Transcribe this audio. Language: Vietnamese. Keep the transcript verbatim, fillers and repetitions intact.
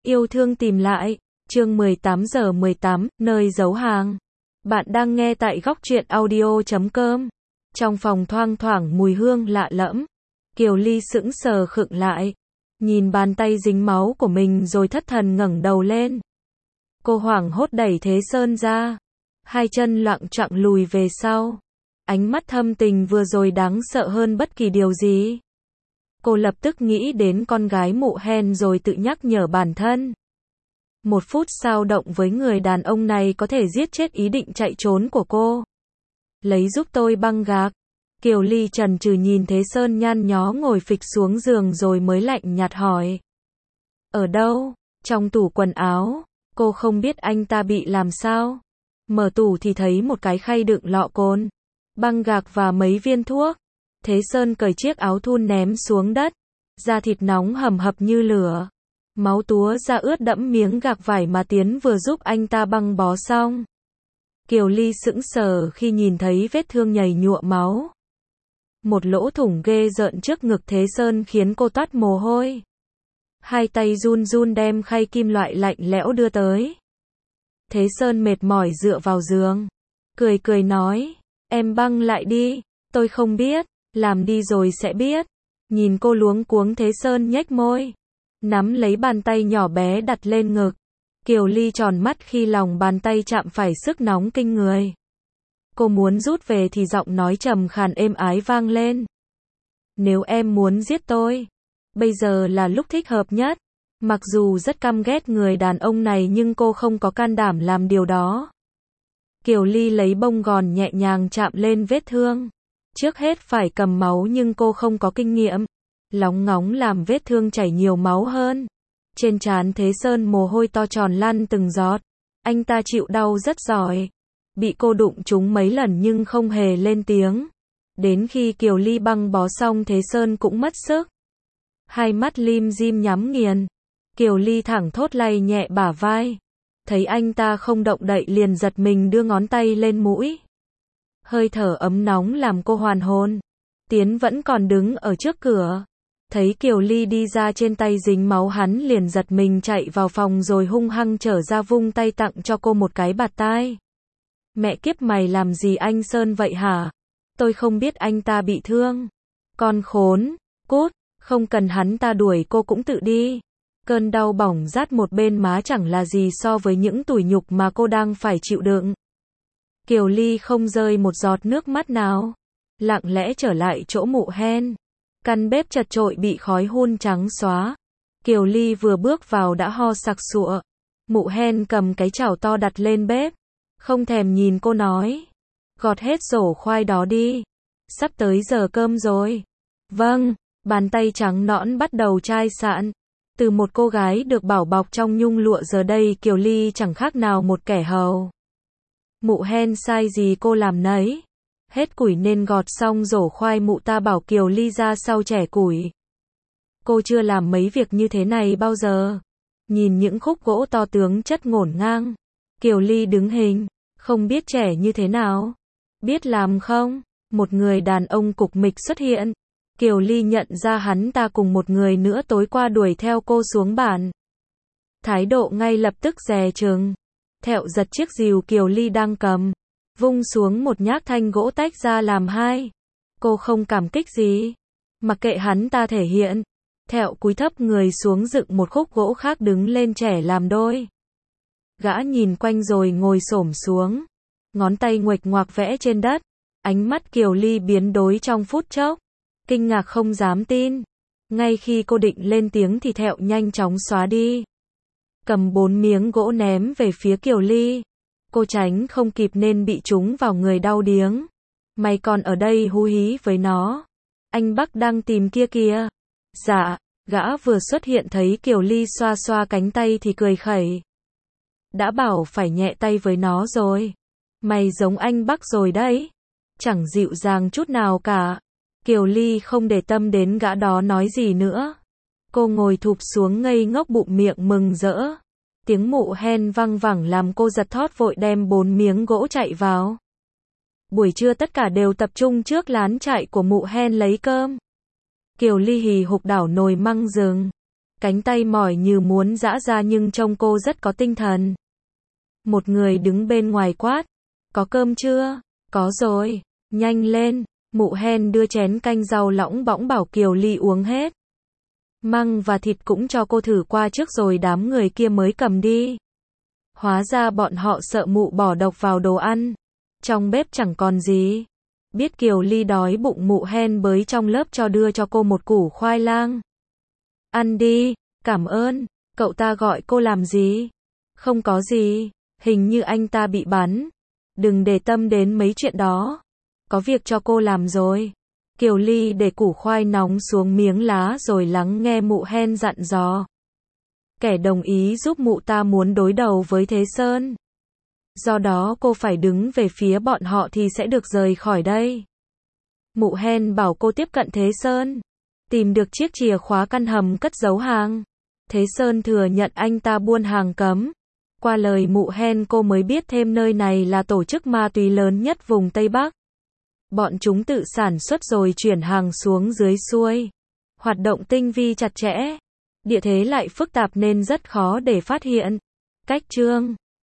Yêu thương tìm lại, chương mười tám giờ mười tám, nơi giấu hàng. Bạn đang nghe tại góc truyện audio chấm com. Trong phòng thoang thoảng mùi hương lạ lẫm. Kiều Ly sững sờ khựng lại. Nhìn bàn tay dính máu của mình rồi thất thần ngẩng đầu lên. Cô hoảng hốt đẩy Thế Sơn ra. Hai chân loạng choạng lùi về sau. Ánh mắt thâm tình vừa rồi đáng sợ hơn bất kỳ điều gì. Cô lập tức nghĩ đến con gái Mụ Hen rồi tự nhắc nhở bản thân. Một phút dao động với người đàn ông này có thể giết chết ý định chạy trốn của cô. Lấy giúp tôi băng gạc. Kiều Ly chần chừ nhìn Thế Sơn nhăn nhó ngồi phịch xuống giường rồi mới lạnh nhạt hỏi. Ở đâu? Trong tủ quần áo. Cô không biết anh ta bị làm sao. Mở tủ thì thấy một cái khay đựng lọ cồn, băng gạc và mấy viên thuốc. Thế Sơn cởi chiếc áo thun ném xuống đất. Da thịt nóng hầm hập như lửa. Máu túa ra ướt đẫm miếng gạc vải mà Tiến vừa giúp anh ta băng bó xong. Kiều Ly sững sờ khi nhìn thấy vết thương nhầy nhụa máu. Một lỗ thủng ghê rợn trước ngực Thế Sơn khiến cô toát mồ hôi. Hai tay run run đem khay kim loại lạnh lẽo đưa tới. Thế Sơn mệt mỏi dựa vào giường. Cười cười nói, em băng lại đi, tôi không biết, làm đi rồi sẽ biết. Nhìn cô luống cuống Thế Sơn nhếch môi. Nắm lấy bàn tay nhỏ bé đặt lên ngực. Kiều Ly tròn mắt khi lòng bàn tay chạm phải sức nóng kinh người. Cô muốn rút về thì giọng nói trầm khàn êm ái vang lên. Nếu em muốn giết tôi, bây giờ là lúc thích hợp nhất. Mặc dù rất căm ghét người đàn ông này nhưng cô không có can đảm làm điều đó. Kiều Ly lấy bông gòn nhẹ nhàng chạm lên vết thương. Trước hết phải cầm máu nhưng cô không có kinh nghiệm. Lóng ngóng làm vết thương chảy nhiều máu hơn. Trên trán Thế Sơn mồ hôi to tròn lăn từng giọt. Anh ta chịu đau rất giỏi. Bị cô đụng trúng mấy lần nhưng không hề lên tiếng. Đến khi Kiều Ly băng bó xong Thế Sơn cũng mất sức. Hai mắt lim dim nhắm nghiền. Kiều Ly thẳng thốt lay nhẹ bả vai. Thấy anh ta không động đậy liền giật mình đưa ngón tay lên mũi. Hơi thở ấm nóng làm cô hoàn hồn. Tiến vẫn còn đứng ở trước cửa. Thấy Kiều Ly đi ra trên tay dính máu hắn liền giật mình chạy vào phòng rồi hung hăng trở ra vung tay tặng cho cô một cái bạt tai. Mẹ kiếp mày làm gì anh Sơn vậy hả? Tôi không biết anh ta bị thương. Con khốn, cút, không cần hắn ta đuổi cô cũng tự đi. Cơn đau bỏng rát một bên má chẳng là gì so với những tủi nhục mà cô đang phải chịu đựng. Kiều Ly không rơi một giọt nước mắt nào. Lặng lẽ trở lại chỗ Mụ Hen. Căn bếp chật chội bị khói hun trắng xóa. Kiều Ly vừa bước vào đã ho sặc sụa. Mụ Hen cầm cái chảo to đặt lên bếp. Không thèm nhìn cô nói. Gọt hết rổ khoai đó đi. Sắp tới giờ cơm rồi. Vâng, bàn tay trắng nõn bắt đầu chai sạn. Từ một cô gái được bảo bọc trong nhung lụa giờ đây Kiều Ly chẳng khác nào một kẻ hầu. Mụ Hen sai gì cô làm nấy. Hết củi nên gọt xong rổ khoai mụ ta bảo Kiều Ly ra sau chẻ củi. Cô chưa làm mấy việc như thế này bao giờ. Nhìn những khúc gỗ to tướng chất ngổn ngang. Kiều Ly đứng hình, không biết chẻ như thế nào. Biết làm không? Một người đàn ông cục mịch xuất hiện. Kiều Ly nhận ra hắn ta cùng một người nữa tối qua đuổi theo cô xuống bàn. Thái độ ngay lập tức dè chừng. Thẹo giật chiếc rìu Kiều Ly đang cầm. Vung xuống một nhát thanh gỗ tách ra làm hai. Cô không cảm kích gì. Mặc kệ hắn ta thể hiện. Thẹo cúi thấp người xuống dựng một khúc gỗ khác đứng lên chẻ làm đôi. Gã nhìn quanh rồi ngồi xổm xuống. Ngón tay nguệch ngoạc vẽ trên đất. Ánh mắt Kiều Ly biến đổi trong phút chốc. Kinh ngạc không dám tin. Ngay khi cô định lên tiếng thì Thẹo nhanh chóng xóa đi. Cầm bốn miếng gỗ ném về phía Kiều Ly. Cô tránh không kịp nên bị trúng vào người đau điếng. Mày còn ở đây hú hí với nó. Anh Bắc đang tìm kia kìa. Dạ, gã vừa xuất hiện thấy Kiều Ly xoa xoa cánh tay thì cười khẩy. Đã bảo phải nhẹ tay với nó rồi. Mày giống anh Bắc rồi đấy. Chẳng dịu dàng chút nào cả. Kiều Ly không để tâm đến gã đó nói gì nữa. Cô ngồi thụp xuống ngây ngốc bụng miệng mừng rỡ. Tiếng Mụ Hen văng vẳng làm cô giật thót vội đem bốn miếng gỗ chạy vào. Buổi trưa tất cả đều tập trung trước lán trại của Mụ Hen lấy cơm. Kiều Ly hì hục đảo nồi măng rừng. Cánh tay mỏi như muốn giã ra nhưng trông cô rất có tinh thần. Một người đứng bên ngoài quát. Có cơm chưa? Có rồi. Nhanh lên. Mụ Hen đưa chén canh rau lõng bõng bảo Kiều Ly uống hết. Măng và thịt cũng cho cô thử qua trước rồi đám người kia mới cầm đi. Hóa ra bọn họ sợ mụ bỏ độc vào đồ ăn. Trong bếp chẳng còn gì. Biết Kiều Ly đói bụng mụ Hen bới trong lớp cho đưa cho cô một củ khoai lang. Ăn đi, cảm ơn. Cậu ta gọi cô làm gì? Không có gì, hình như anh ta bị bắn. Đừng để tâm đến mấy chuyện đó. Có việc cho cô làm rồi. Kiều Ly để củ khoai nóng xuống miếng lá rồi lắng nghe mụ Hen dặn dò. Kẻ đồng ý giúp mụ ta muốn đối đầu với Thế Sơn. Do đó cô phải đứng về phía bọn họ thì sẽ được rời khỏi đây. Mụ Hen bảo cô tiếp cận Thế Sơn. Tìm được chiếc chìa khóa căn hầm cất giấu hàng. Thế Sơn thừa nhận anh ta buôn hàng cấm. Qua lời mụ Hen cô mới biết thêm nơi này là tổ chức ma túy lớn nhất vùng Tây Bắc. Bọn chúng tự sản xuất rồi chuyển hàng xuống dưới xuôi. Hoạt động tinh vi chặt chẽ. Địa thế lại phức tạp nên rất khó để phát hiện. Cách chương